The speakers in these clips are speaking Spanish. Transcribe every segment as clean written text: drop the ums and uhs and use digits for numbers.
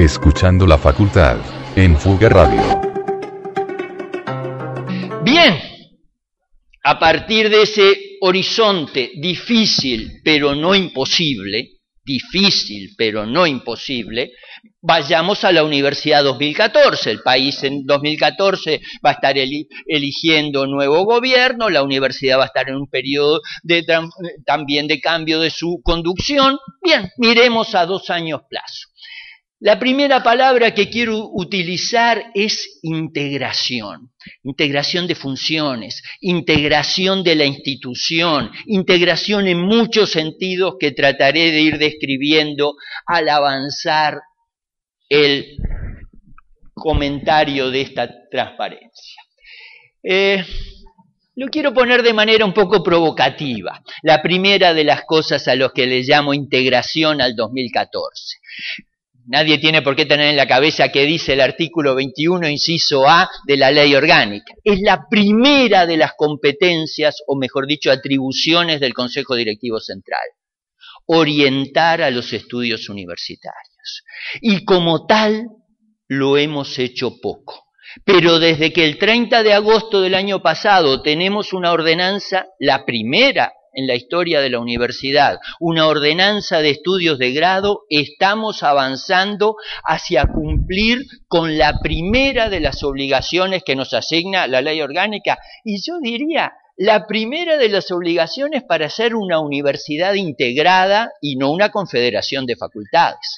Escuchando la facultad, en Fuga Radio. Bien, a partir de ese horizonte difícil pero no imposible, vayamos a la Universidad 2014. El país en 2014 va a estar eligiendo nuevo gobierno, la universidad va a estar en un periodo también de cambio de su conducción. Bien, miremos a 2 años plazo. La primera palabra que quiero utilizar es integración. Integración de funciones, integración de la institución, integración en muchos sentidos que trataré de ir describiendo al avanzar el comentario de esta transparencia. Lo quiero poner de manera un poco provocativa. La primera de las cosas a las que le llamo integración al 2014. Nadie tiene por qué tener en la cabeza qué dice el artículo 21, inciso A de la ley orgánica. Es la primera de las competencias, o mejor dicho, atribuciones del Consejo Directivo Central. Orientar a los estudios universitarios. Y como tal, lo hemos hecho poco. Pero desde que el 30 de agosto del año pasado tenemos una ordenanza, la primera en la historia de la universidad, una ordenanza de estudios de grado, estamos avanzando hacia cumplir con la primera de las obligaciones que nos asigna la ley orgánica, y yo diría, la primera de las obligaciones para ser una universidad integrada y no una confederación de facultades.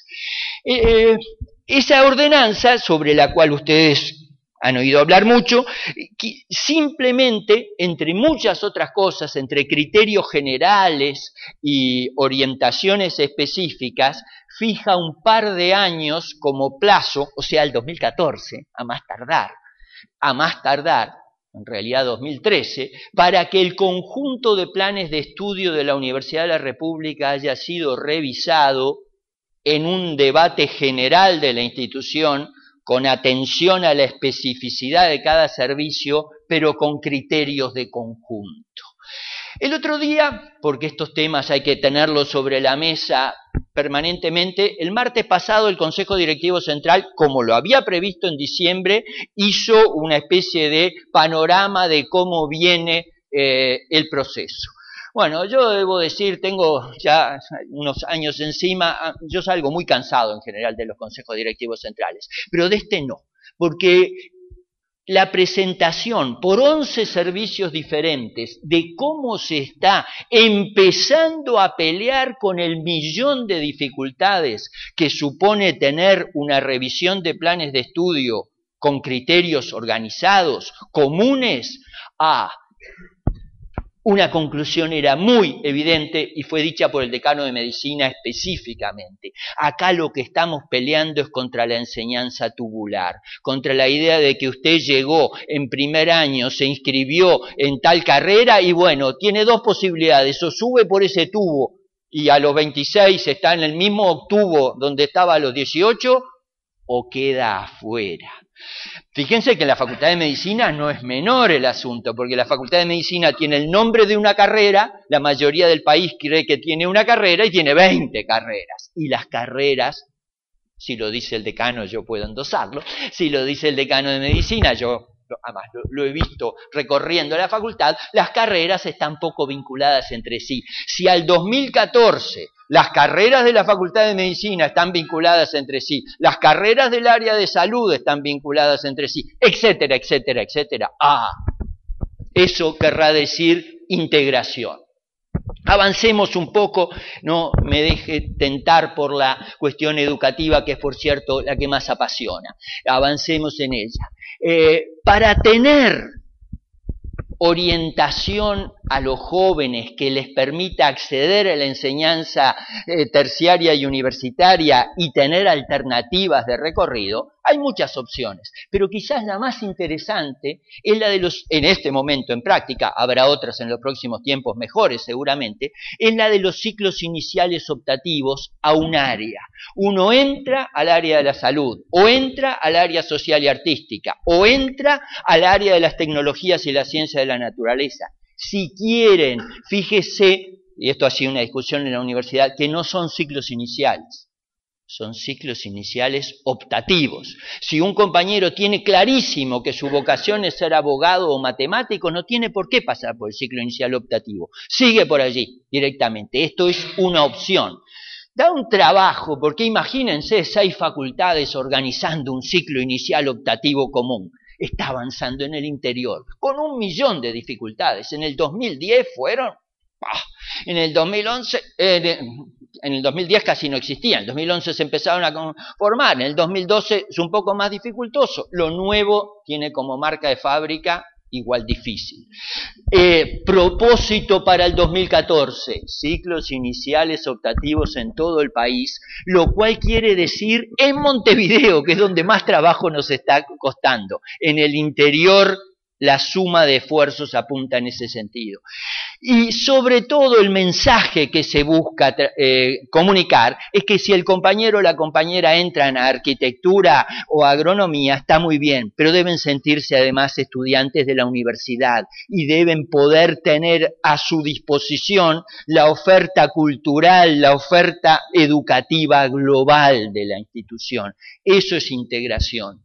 Esa ordenanza, sobre la cual ustedes han oído hablar mucho, simplemente, entre muchas otras cosas, entre criterios generales y orientaciones específicas, fija un par de años como plazo, o sea, el 2014, a más tardar, en realidad 2013, para que el conjunto de planes de estudio de la Universidad de la República haya sido revisado en un debate general de la institución, con atención a la especificidad de cada servicio, pero con criterios de conjunto. El otro día, porque estos temas hay que tenerlos sobre la mesa permanentemente, el martes pasado el Consejo Directivo Central, como lo había previsto en diciembre, hizo una especie de panorama de cómo viene el proceso. Bueno, yo debo decir, tengo ya unos años encima, yo salgo muy cansado en general de los consejos directivos centrales, pero de este no, porque la presentación por 11 servicios diferentes de cómo se está empezando a pelear con el millón de dificultades que supone tener una revisión de planes de estudio con criterios organizados, comunes, una conclusión era muy evidente y fue dicha por el decano de Medicina específicamente. Acá lo que estamos peleando es contra la enseñanza tubular, contra la idea de que usted llegó en primer año, se inscribió en tal carrera y bueno, tiene 2 posibilidades, o sube por ese tubo y a los 26 está en el mismo tubo donde estaba a los 18 o queda afuera. Fíjense que en la Facultad de Medicina no es menor el asunto, porque la Facultad de Medicina tiene el nombre de una carrera, la mayoría del país cree que tiene una carrera y tiene 20 carreras. Y las carreras, si lo dice el decano yo puedo endosarlo, si lo dice el decano de Medicina, yo además lo he visto recorriendo la facultad, las carreras están poco vinculadas entre sí. Si al 2014 las carreras de la Facultad de Medicina están vinculadas entre sí, las carreras del área de salud están vinculadas entre sí, etcétera, etcétera, etcétera. Eso querrá decir integración. Avancemos un poco, no me deje tentar por la cuestión educativa, que es por cierto la que más apasiona. Avancemos en ella. Para tener orientación a los jóvenes que les permita acceder a la enseñanza terciaria y universitaria y tener alternativas de recorrido, hay muchas opciones, pero quizás la más interesante es la de en este momento en práctica, habrá otras en los próximos tiempos mejores seguramente, es la de los ciclos iniciales optativos a un área. Uno entra al área de la salud, o entra al área social y artística, o entra al área de las tecnologías y la ciencia de la naturaleza. Si quieren, fíjese, y esto ha sido una discusión en la universidad, que no son ciclos iniciales. son ciclos iniciales optativos. Si un compañero tiene clarísimo que su vocación es ser abogado o matemático, no tiene por qué pasar por el ciclo inicial optativo. Sigue por allí directamente. Esto es una opción. Da un trabajo, porque imagínense 6 facultades organizando un ciclo inicial optativo común. Está avanzando en el interior, con 1 millón de dificultades. En el 2010 fueron... En el 2011, en el 2010 casi no existían, en el 2011 se empezaron a conformar, en el 2012 es un poco más dificultoso. Lo nuevo tiene como marca de fábrica igual difícil. Propósito para el 2014, ciclos iniciales optativos en todo el país, lo cual quiere decir en Montevideo, que es donde más trabajo nos está costando. En el interior la suma de esfuerzos apunta en ese sentido. Y sobre todo el mensaje que se busca comunicar es que si el compañero o la compañera entran a arquitectura o agronomía, está muy bien, pero deben sentirse además estudiantes de la universidad y deben poder tener a su disposición la oferta cultural, la oferta educativa global de la institución. Eso es integración.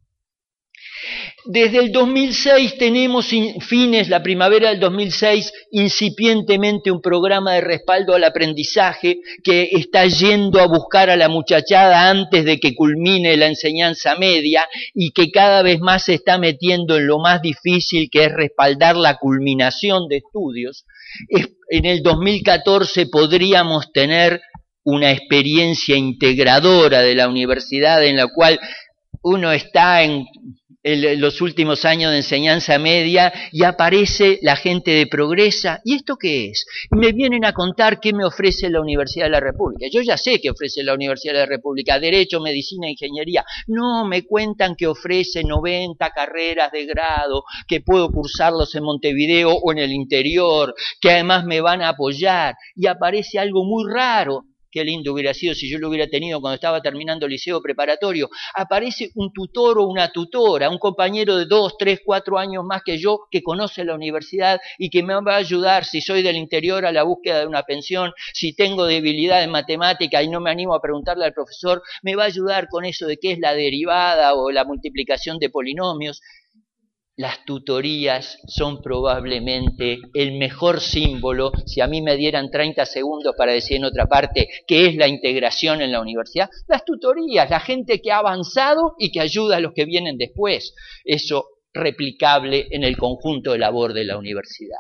Desde el 2006 tenemos la primavera del 2006, incipientemente un programa de respaldo al aprendizaje que está yendo a buscar a la muchachada antes de que culmine la enseñanza media y que cada vez más se está metiendo en lo más difícil, que es respaldar la culminación de estudios. En el 2014 podríamos tener una experiencia integradora de la universidad en la cual uno está en los últimos años de enseñanza media y aparece la gente de Progresa. ¿Y esto qué es? Me vienen a contar qué me ofrece la Universidad de la República. Yo ya sé qué ofrece la Universidad de la República: Derecho, Medicina, Ingeniería. No, me cuentan que ofrece 90 carreras de grado, que puedo cursarlos en Montevideo o en el interior, que además me van a apoyar. Y aparece algo muy raro. Qué lindo hubiera sido si yo lo hubiera tenido cuando estaba terminando el liceo preparatorio. Aparece un tutor o una tutora, un compañero de 2, 3, 4 años más que yo, que conoce la universidad y que me va a ayudar si soy del interior a la búsqueda de una pensión, si tengo debilidad en matemática y no me animo a preguntarle al profesor, me va a ayudar con eso de qué es la derivada o la multiplicación de polinomios. Las tutorías son probablemente el mejor símbolo. Si a mí me dieran 30 segundos para decir en otra parte qué es la integración en la universidad, las tutorías, la gente que ha avanzado y que ayuda a los que vienen después. Eso replicable en el conjunto de labor de la universidad.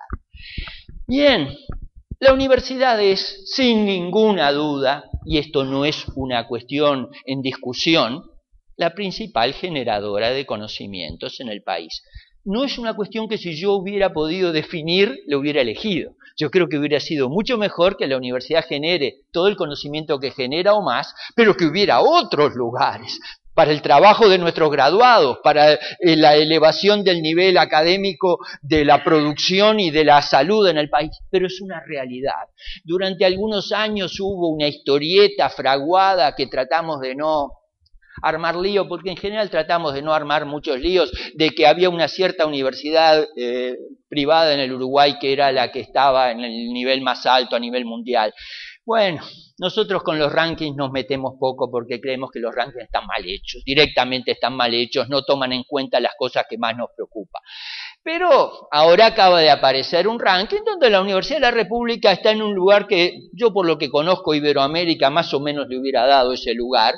Bien, la universidad es, sin ninguna duda, y esto no es una cuestión en discusión, la principal generadora de conocimientos en el país. No es una cuestión que si yo hubiera podido definir, lo hubiera elegido. Yo creo que hubiera sido mucho mejor que la universidad genere todo el conocimiento que genera o más, pero que hubiera otros lugares para el trabajo de nuestros graduados, para la elevación del nivel académico de la producción y de la salud en el país. Pero es una realidad. Durante algunos años hubo una historieta fraguada que tratamos de no armar lío, porque en general tratamos de no armar muchos líos, de que había una cierta universidad privada en el Uruguay que era la que estaba en el nivel más alto a nivel mundial. Bueno, nosotros con los rankings nos metemos poco porque creemos que los rankings están mal hechos, directamente están mal hechos, no toman en cuenta las cosas que más nos preocupan. Pero ahora acaba de aparecer un ranking donde la Universidad de la República está en un lugar que yo, por lo que conozco Iberoamérica, más o menos le hubiera dado ese lugar,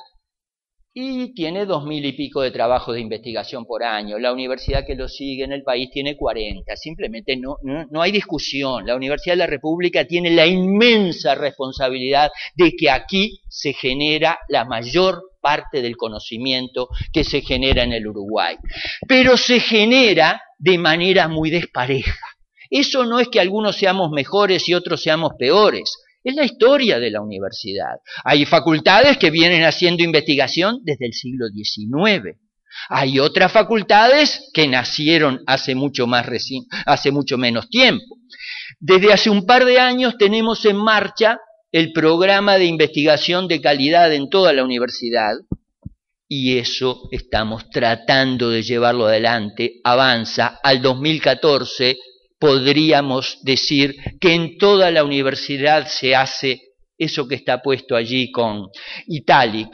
y tiene 2.000 y pico de trabajos de investigación por año. La universidad que lo sigue en el país tiene 40. Simplemente no hay discusión. La Universidad de la República tiene la inmensa responsabilidad de que aquí se genera la mayor parte del conocimiento que se genera en el Uruguay. Pero se genera de manera muy despareja. Eso no es que algunos seamos mejores y otros seamos peores. Es la historia de la universidad. Hay facultades que vienen haciendo investigación desde el siglo XIX. Hay otras facultades que nacieron hace mucho menos tiempo. Desde hace un par de años tenemos en marcha el programa de investigación de calidad en toda la universidad, y eso estamos tratando de llevarlo adelante. Avanza. Al 2014 podríamos decir que en toda la universidad se hace eso que está puesto allí con itálicas,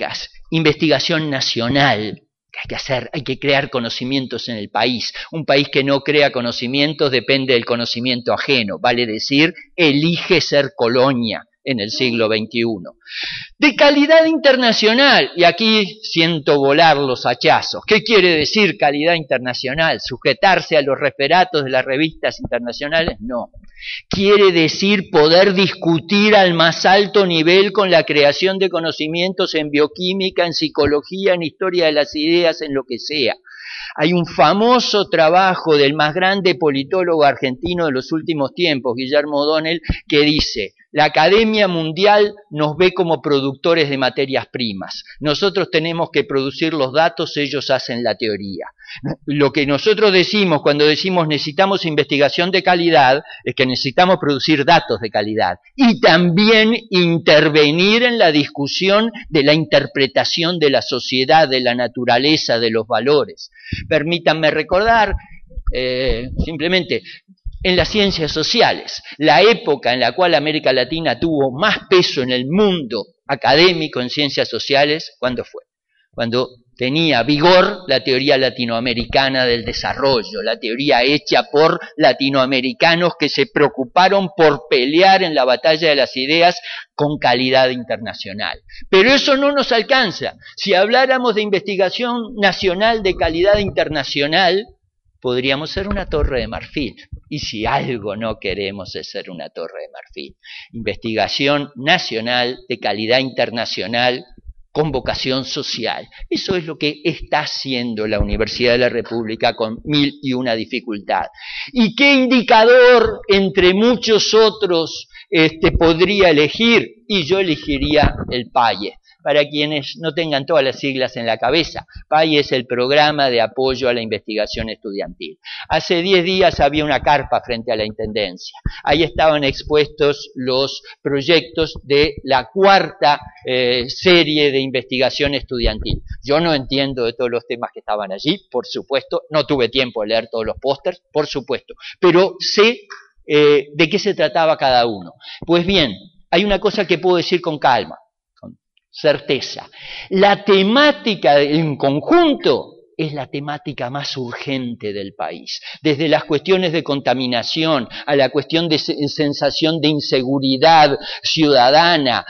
investigación nacional que hay que hacer, hay que crear conocimientos en el país. Un país que no crea conocimientos depende del conocimiento ajeno, vale decir, elige ser colonia en el siglo XXI. De calidad internacional, y aquí siento volar los hachazos. ¿Qué quiere decir calidad internacional? ¿Sujetarse a los referatos de las revistas internacionales? No. Quiere decir poder discutir al más alto nivel con la creación de conocimientos en bioquímica, en psicología, en historia de las ideas, en lo que sea. Hay un famoso trabajo del más grande politólogo argentino de los últimos tiempos, Guillermo O'Donnell, que dice: la Academia Mundial nos ve como productores de materias primas. Nosotros tenemos que producir los datos, ellos hacen la teoría. Lo que nosotros decimos cuando decimos necesitamos investigación de calidad es que necesitamos producir datos de calidad y también intervenir en la discusión de la interpretación de la sociedad, de la naturaleza, de los valores. Permítanme recordar simplemente en las ciencias sociales, la época en la cual América Latina tuvo más peso en el mundo académico en ciencias sociales, ¿cuándo fue? Cuando tenía vigor la teoría latinoamericana del desarrollo, la teoría hecha por latinoamericanos que se preocuparon por pelear en la batalla de las ideas con calidad internacional. Pero eso no nos alcanza. Si habláramos de investigación nacional de calidad internacional, podríamos ser una torre de marfil. Y si algo no queremos es ser una torre de marfil. Investigación nacional de calidad internacional con vocación social. Eso es lo que está haciendo la Universidad de la República con 1001 dificultad. ¿Y qué indicador entre muchos otros podría elegir? Y yo elegiría el PAIE. Para quienes no tengan todas las siglas en la cabeza, PAIE es el Programa de Apoyo a la Investigación Estudiantil. Hace 10 días había una carpa frente a la Intendencia. Ahí estaban expuestos los proyectos de la cuarta serie de investigación estudiantil. Yo no entiendo de todos los temas que estaban allí, por supuesto, no tuve tiempo de leer todos los pósters, por supuesto, pero sé de qué se trataba cada uno. Pues bien, hay una cosa que puedo decir con calma, certeza. La temática en conjunto es la temática más urgente del país. Desde las cuestiones de contaminación, a la cuestión de sensación de inseguridad ciudadana,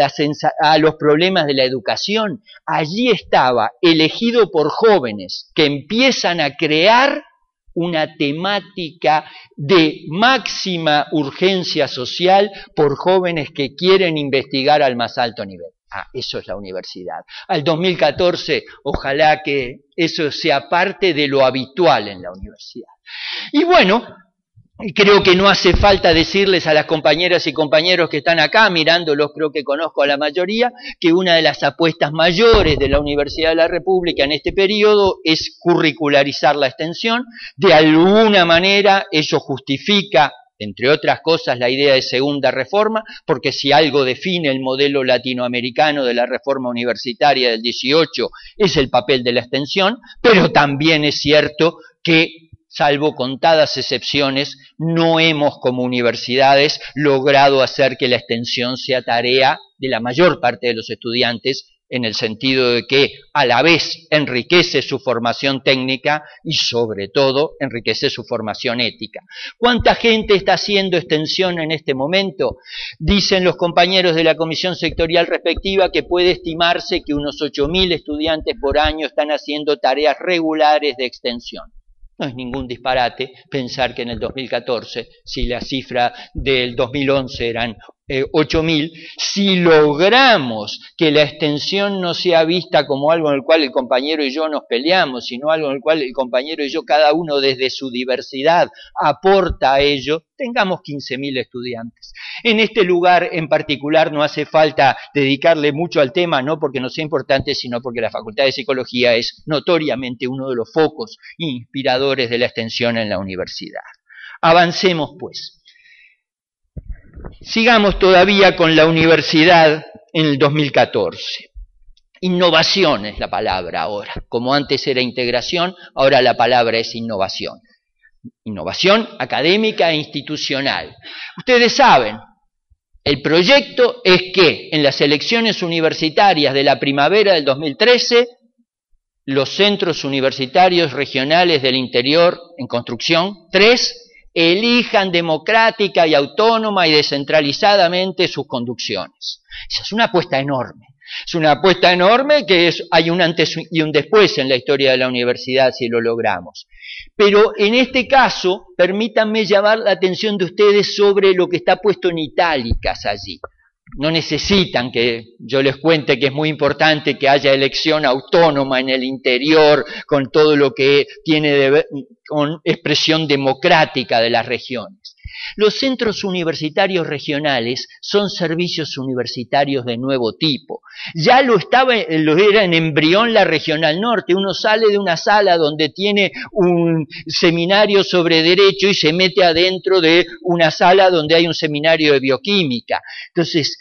a los problemas de la educación, allí estaba, elegido por jóvenes que empiezan a crear una temática de máxima urgencia social por jóvenes que quieren investigar al más alto nivel. Eso es la universidad. Al 2014, ojalá que eso sea parte de lo habitual en la universidad. Y bueno, creo que no hace falta decirles a las compañeras y compañeros que están acá, mirándolos, creo que conozco a la mayoría, que una de las apuestas mayores de la Universidad de la República en este periodo es curricularizar la extensión. De alguna manera, eso justifica, entre otras cosas, la idea de segunda reforma, porque si algo define el modelo latinoamericano de la reforma universitaria del 18 es el papel de la extensión, pero también es cierto que, salvo contadas excepciones, no hemos como universidades logrado hacer que la extensión sea tarea de la mayor parte de los estudiantes, en el sentido de que a la vez enriquece su formación técnica y sobre todo enriquece su formación ética. ¿Cuánta gente está haciendo extensión en este momento? Dicen los compañeros de la comisión sectorial respectiva que puede estimarse que unos 8.000 estudiantes por año están haciendo tareas regulares de extensión. No es ningún disparate pensar que en el 2014, si la cifra del 2011 eran 8.000, si logramos que la extensión no sea vista como algo en el cual el compañero y yo nos peleamos, sino algo en el cual el compañero y yo, cada uno desde su diversidad, aporta a ello, tengamos 15.000 estudiantes. En este lugar en particular no hace falta dedicarle mucho al tema, no porque no sea importante, sino porque la Facultad de Psicología es notoriamente uno de los focos inspiradores de la extensión en la universidad. Avancemos pues. Sigamos todavía con la universidad en el 2014. Innovación es la palabra ahora. Como antes era integración, ahora la palabra es innovación. Innovación académica e institucional. Ustedes saben, El proyecto es que en las elecciones universitarias de la primavera del 2013, los centros universitarios regionales del interior en construcción, 3, elijan democrática y autónoma y descentralizadamente sus conducciones. Esa es una apuesta enorme. Es una apuesta enorme que hay un antes y un después en la historia de la universidad si lo logramos. Pero en este caso, permítanme llamar la atención de ustedes sobre lo que está puesto en itálicas allí. No necesitan que yo les cuente que es muy importante que haya elección autónoma en el interior, con todo lo que tiene con expresión democrática de las regiones. Los centros universitarios regionales son servicios universitarios de nuevo tipo. Ya lo era en embrión la Regional Norte. Uno sale de una sala donde tiene un seminario sobre derecho y se mete adentro de una sala donde hay un seminario de bioquímica. Entonces,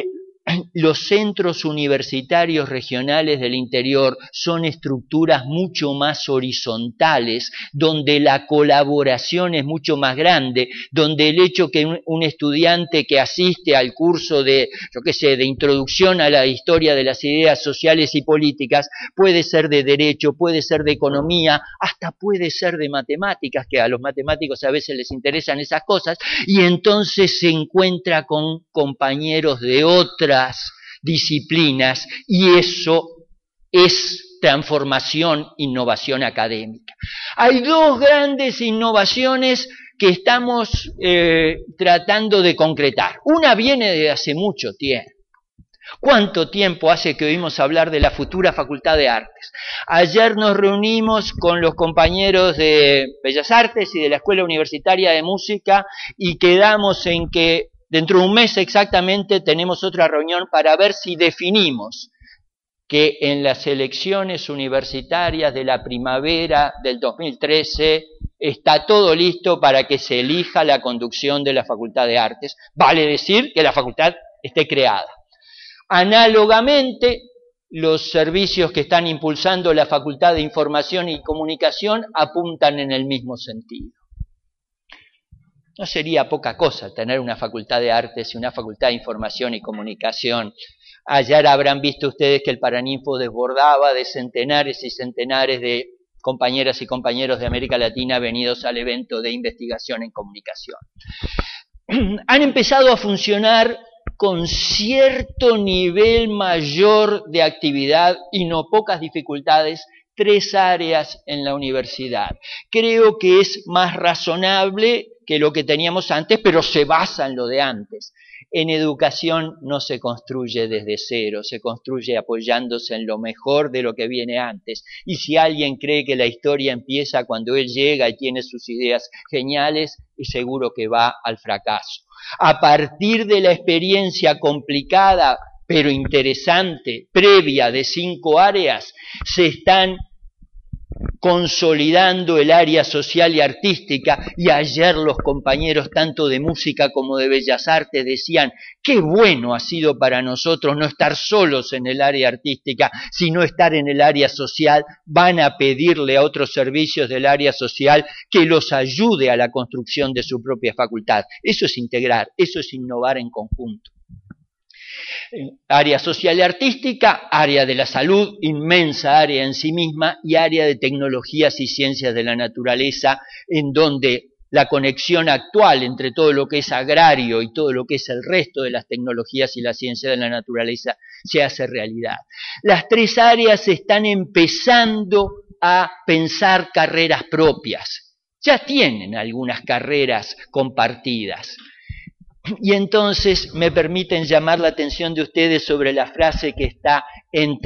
los centros universitarios regionales del interior son estructuras mucho más horizontales, donde la colaboración es mucho más grande, donde el hecho que un estudiante que asiste al curso de introducción a la historia de las ideas sociales y políticas, puede ser de derecho, puede ser de economía, hasta puede ser de matemáticas, que a los matemáticos a veces les interesan esas cosas, y entonces se encuentra con compañeros de otras disciplinas, y eso es transformación, innovación académica. Hay dos grandes innovaciones que estamos tratando de concretar. Una viene de hace mucho tiempo. ¿Cuánto tiempo hace que oímos hablar de la futura Facultad de Artes? Ayer nos reunimos con los compañeros de Bellas Artes y de la Escuela Universitaria de Música y quedamos en que dentro de un mes exactamente tenemos otra reunión para ver si definimos que en las elecciones universitarias de la primavera del 2013 está todo listo para que se elija la conducción de la Facultad de Artes. Vale decir que la facultad esté creada. Análogamente, los servicios que están impulsando la Facultad de Información y Comunicación apuntan en el mismo sentido. No sería poca cosa tener una Facultad de Artes y una Facultad de Información y Comunicación. Ayer habrán visto ustedes que el Paraninfo desbordaba de centenares y centenares de compañeras y compañeros de América Latina venidos al evento de investigación en comunicación. Han empezado a funcionar con cierto nivel mayor de actividad y no pocas dificultades, 3 áreas en la universidad. Creo que es más razonable que lo que teníamos antes, pero se basa en lo de antes. En educación no se construye desde cero, se construye apoyándose en lo mejor de lo que viene antes. Y si alguien cree que la historia empieza cuando él llega y tiene sus ideas geniales, es seguro que va al fracaso. A partir de la experiencia complicada pero interesante, previa de 5 áreas, se están consolidando el área social y artística, y ayer los compañeros tanto de música como de bellas artes decían, qué bueno ha sido para nosotros no estar solos en el área artística, sino estar en el área social. Van a pedirle a otros servicios del área social que los ayude a la construcción de su propia facultad. Eso es integrar, eso es innovar en conjunto. Área social y artística, área de la salud, inmensa área en sí misma, y área de tecnologías y ciencias de la naturaleza, en donde la conexión actual entre todo lo que es agrario y todo lo que es el resto de las tecnologías y la ciencia de la naturaleza se hace realidad. Las 3 áreas están empezando a pensar carreras propias. Ya tienen algunas carreras compartidas. Y entonces me permiten llamar la atención de ustedes sobre la frase que está en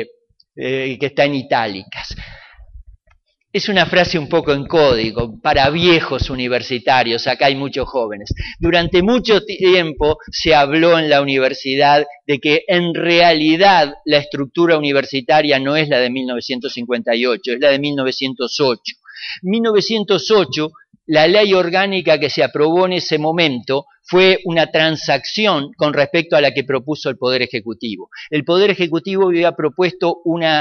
itálicas. Es una frase un poco en código, para viejos universitarios, acá hay muchos jóvenes. Durante mucho tiempo se habló en la universidad de que en realidad la estructura universitaria no es la de 1958, es la de 1908. 1908, la ley orgánica que se aprobó en ese momento fue una transacción con respecto a la que propuso el Poder Ejecutivo. El Poder Ejecutivo había propuesto una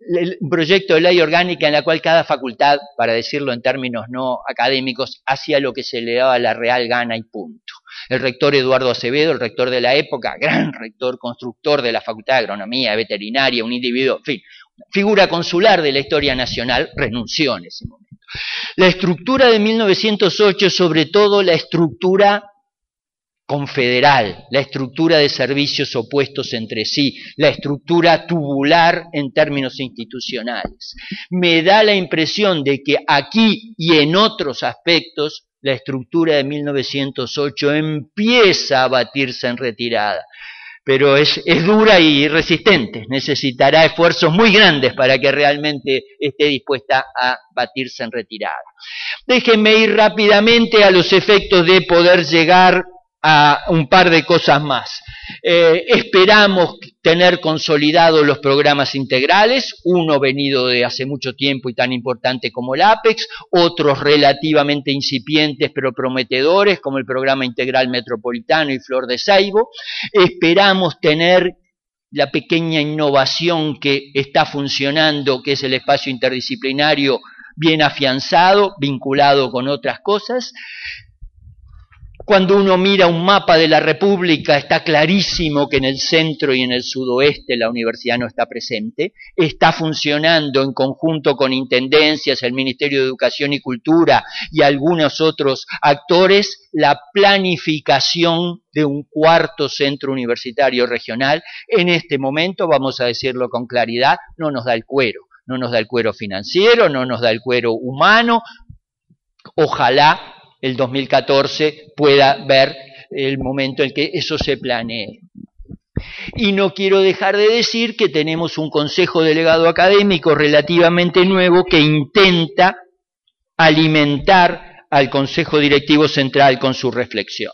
un proyecto de ley orgánica en la cual cada facultad, para decirlo en términos no académicos, hacía lo que se le daba la real gana y punto. El rector Eduardo Acevedo, el rector de la época, gran rector, constructor de la Facultad de Agronomía, Veterinaria, un individuo, en fin, figura consular de la historia nacional, renunció en ese momento. La estructura de 1908, sobre todo la estructura confederal, la estructura de servicios opuestos entre sí, la estructura tubular en términos institucionales. Me da la impresión de que aquí y en otros aspectos la estructura de 1908 empieza a batirse en retirada, pero es dura y resistente, necesitará esfuerzos muy grandes para que realmente esté dispuesta a batirse en retirada. Déjenme ir rápidamente a los efectos de poder llegar a un par de cosas más. Esperamos tener consolidados los programas integrales, uno venido de hace mucho tiempo y tan importante como el APEX, otros relativamente incipientes pero prometedores como el programa integral metropolitano y Flor de Saibo. Esperamos tener la pequeña innovación que está funcionando, que es el espacio interdisciplinario bien afianzado, vinculado con otras cosas. Cuando uno mira un mapa de la República, está clarísimo que en el centro y en el sudoeste la universidad no está presente. Está funcionando en conjunto con intendencias, el Ministerio de Educación y Cultura y algunos otros actores la planificación de un cuarto centro universitario regional. En este momento, vamos a decirlo con claridad, no nos da el cuero. No nos da el cuero financiero, no nos da el cuero humano. Ojalá el 2014 pueda ver el momento en que eso se planee. Y no quiero dejar de decir que tenemos un consejo delegado académico relativamente nuevo que intenta alimentar al Consejo Directivo Central con su reflexión.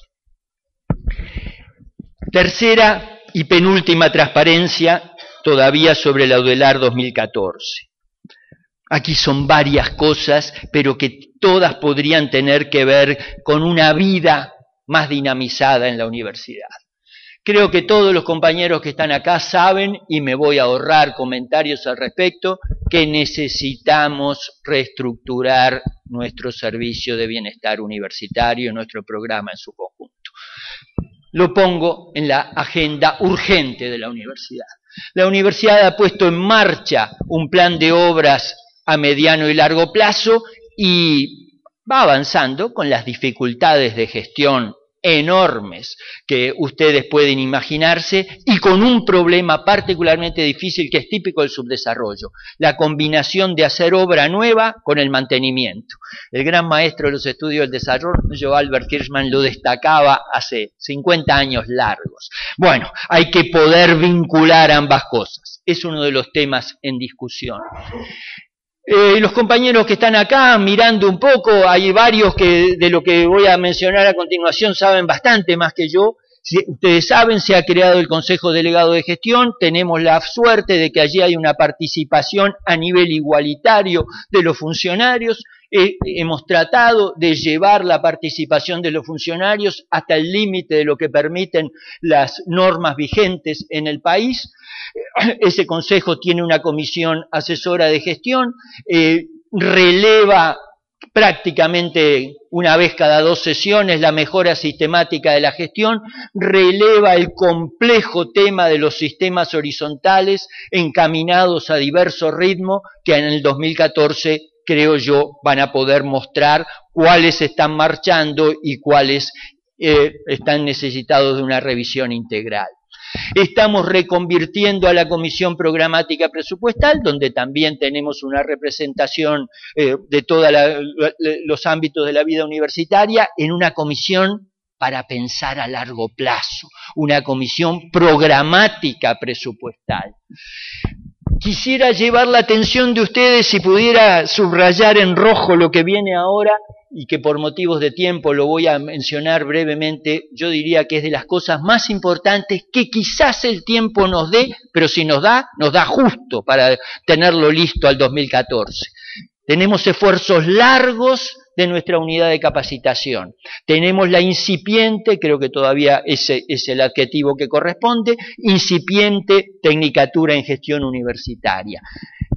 Tercera y penúltima transparencia, todavía sobre la UDELAR 2014. Aquí son varias cosas, pero que todas podrían tener que ver con una vida más dinamizada en la universidad. Creo que todos los compañeros que están acá saben, y me voy a ahorrar comentarios al respecto, que necesitamos reestructurar nuestro servicio de bienestar universitario, nuestro programa en su conjunto. Lo pongo en la agenda urgente de la universidad. La universidad ha puesto en marcha un plan de obras a mediano y largo plazo y va avanzando con las dificultades de gestión enormes que ustedes pueden imaginarse y con un problema particularmente difícil que es típico del subdesarrollo, la combinación de hacer obra nueva con el mantenimiento. El gran maestro de los estudios del desarrollo, Albert Hirschman, lo destacaba hace 50 años largos. Bueno, hay que poder vincular ambas cosas. Es uno de los temas en discusión. Los compañeros que están acá mirando un poco, hay varios que de lo que voy a mencionar a continuación saben bastante más que yo. Ustedes saben, se ha creado el Consejo Delegado de Gestión, tenemos la suerte de que allí hay una participación a nivel igualitario de los funcionarios. Hemos tratado de llevar la participación de los funcionarios hasta el límite de lo que permiten las normas vigentes en el país. Ese consejo tiene una comisión asesora de gestión, releva prácticamente una vez cada 2 sesiones la mejora sistemática de la gestión, releva el complejo tema de los sistemas horizontales encaminados a diverso ritmo que en el 2014 creo yo van a poder mostrar cuáles están marchando y cuáles están necesitados de una revisión integral. Estamos reconvirtiendo a la Comisión Programática Presupuestal, donde también tenemos una representación de todos los ámbitos de la vida universitaria, en una comisión para pensar a largo plazo, una comisión programática presupuestal. Quisiera llevar la atención de ustedes, si pudiera subrayar en rojo lo que viene ahora, y que por motivos de tiempo lo voy a mencionar brevemente. Yo diría que es de las cosas más importantes que quizás el tiempo nos dé, pero si nos da justo para tenerlo listo al 2014. Tenemos esfuerzos largos de nuestra unidad de capacitación. Tenemos la incipiente, creo que todavía ese es el adjetivo que corresponde, incipiente Tecnicatura en Gestión Universitaria.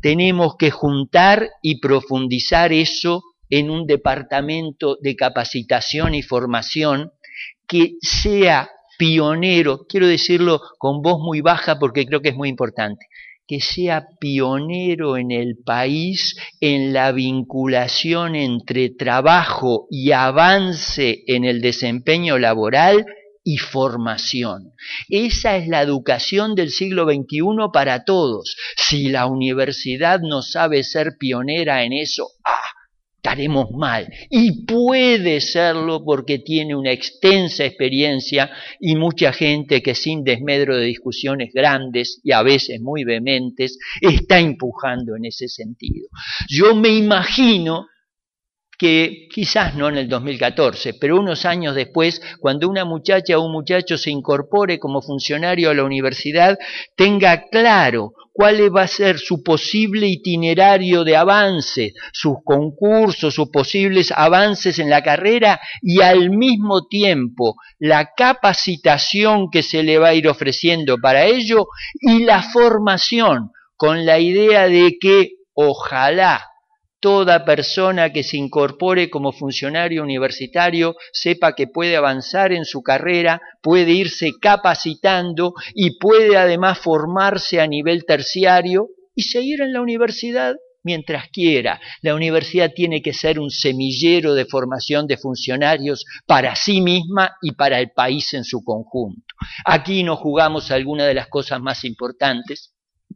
tenemos que juntar y profundizar eso en un departamento de capacitación y formación que sea pionero, quiero decirlo con voz muy baja porque creo que es muy importante, que sea pionero en el país en la vinculación entre trabajo y avance en el desempeño laboral y formación. Esa es la educación del siglo XXI para todos. Si la universidad no sabe ser pionera en eso, estaremos mal. Y puede serlo porque tiene una extensa experiencia y mucha gente que sin desmedro de discusiones grandes y a veces muy vehementes está empujando en ese sentido. Yo me imagino que quizás no en el 2014, pero unos años después, cuando una muchacha o un muchacho se incorpore como funcionario a la universidad, tenga claro cuál va a ser su posible itinerario de avance, sus concursos, sus posibles avances en la carrera y al mismo tiempo la capacitación que se le va a ir ofreciendo para ello y la formación, con la idea de que ojalá toda persona que se incorpore como funcionario universitario sepa que puede avanzar en su carrera, puede irse capacitando y puede además formarse a nivel terciario y seguir en la universidad mientras quiera. La universidad tiene que ser un semillero de formación de funcionarios para sí misma y para el país en su conjunto. Aquí nos jugamos algunas de las cosas más importantes.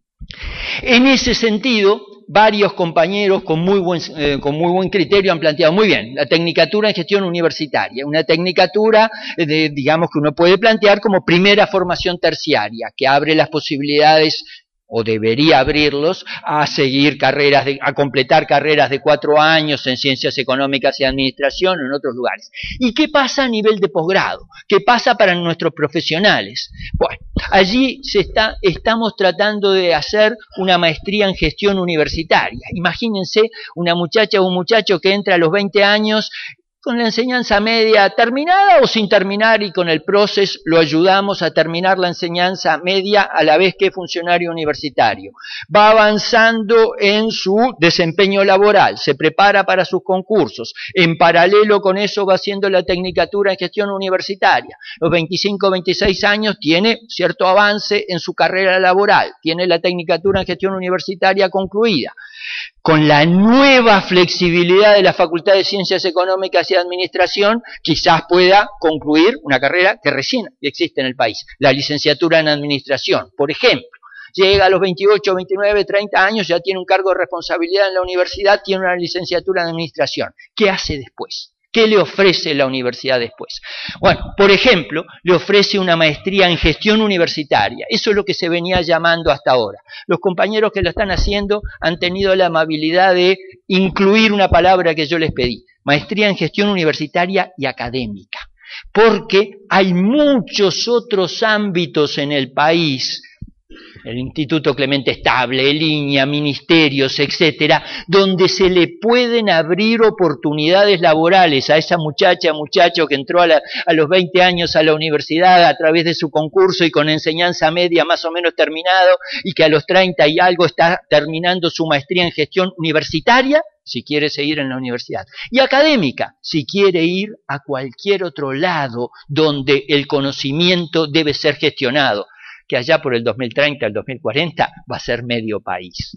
En ese sentido, varios compañeros con muy buen criterio han planteado muy bien la tecnicatura en gestión universitaria, una tecnicatura digamos que uno puede plantear como primera formación terciaria, que abre las posibilidades o debería abrirlos a seguir a completar carreras de 4 años en ciencias económicas y administración o en otros lugares. ¿Y qué pasa a nivel de posgrado? ¿Qué pasa para nuestros profesionales? Bueno, allí estamos tratando de hacer una maestría en gestión universitaria. Imagínense una muchacha o un muchacho que entra a los 20 años con la enseñanza media terminada o sin terminar y con el proceso lo ayudamos a terminar la enseñanza media a la vez que es funcionario universitario. Va avanzando en su desempeño laboral, se prepara para sus concursos, en paralelo con eso va haciendo la tecnicatura en gestión universitaria. Los 25 o 26 años tiene cierto avance en su carrera laboral, tiene la tecnicatura en gestión universitaria concluida. Con la nueva flexibilidad de la Facultad de Ciencias Económicas y Administración, quizás pueda concluir una carrera que recién existe en el país, la licenciatura en Administración, por ejemplo. Llega a los 28, 29, 30 años, ya tiene un cargo de responsabilidad en la universidad, tiene una licenciatura en Administración. ¿Qué hace después? ¿Qué le ofrece la universidad después? Bueno, por ejemplo, le ofrece una maestría en gestión universitaria. Eso es lo que se venía llamando hasta ahora. Los compañeros que lo están haciendo han tenido la amabilidad de incluir una palabra que yo les pedí. Maestría en gestión universitaria y académica. Porque hay muchos otros ámbitos en el país, el Instituto Clemente Estable, el INEA, ministerios, etcétera, donde se le pueden abrir oportunidades laborales a esa muchacho que entró a los 20 años a la universidad a través de su concurso y con enseñanza media más o menos terminado y que a los 30 y algo está terminando su maestría en gestión universitaria, si quiere seguir en la universidad, y académica, si quiere ir a cualquier otro lado donde el conocimiento debe ser gestionado, que allá por el 2030, el 2040, va a ser medio país.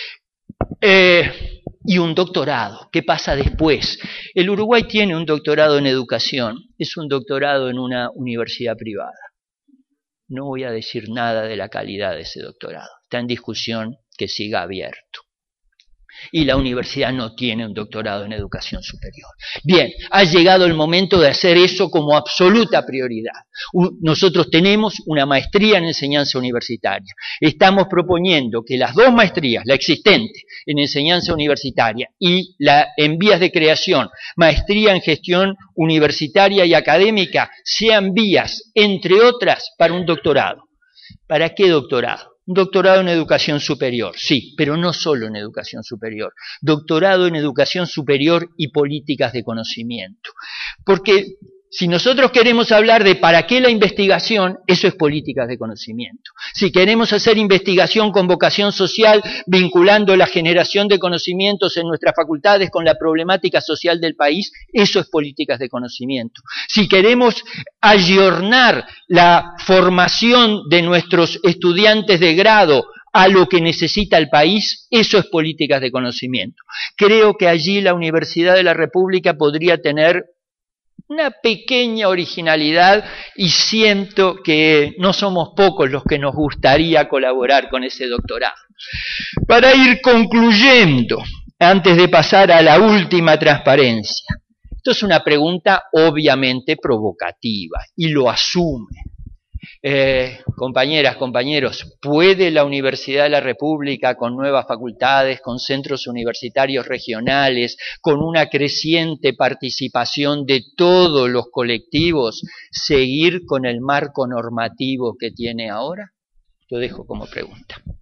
Y un doctorado, ¿qué pasa después? El Uruguay tiene un doctorado en educación, es un doctorado en una universidad privada. No voy a decir nada de la calidad de ese doctorado, está en discusión que siga abierto. Y la universidad no tiene un doctorado en educación superior. Bien, ha llegado el momento de hacer eso como absoluta prioridad. Nosotros tenemos una maestría en enseñanza universitaria. Estamos proponiendo que las dos maestrías, la existente en enseñanza universitaria y la en vías de creación, maestría en gestión universitaria y académica, sean vías, entre otras, para un doctorado. ¿Para qué doctorado? Un doctorado en educación superior, sí, pero no solo en educación superior. Doctorado en educación superior y políticas de conocimiento. Porque Si nosotros queremos hablar de para qué la investigación, eso es políticas de conocimiento. Si queremos hacer investigación con vocación social, vinculando la generación de conocimientos en nuestras facultades con la problemática social del país, eso es políticas de conocimiento. Si queremos ayornar la formación de nuestros estudiantes de grado a lo que necesita el país, eso es políticas de conocimiento. Creo que allí la Universidad de la República podría tener una pequeña originalidad y siento que no somos pocos los que nos gustaría colaborar con ese doctorado. Para ir concluyendo, antes de pasar a la última transparencia, esto es una pregunta obviamente provocativa y lo asume. Compañeras, compañeros, ¿puede la Universidad de la República, con nuevas facultades, con centros universitarios regionales, con una creciente participación de todos los colectivos, seguir con el marco normativo que tiene ahora? Lo dejo como pregunta.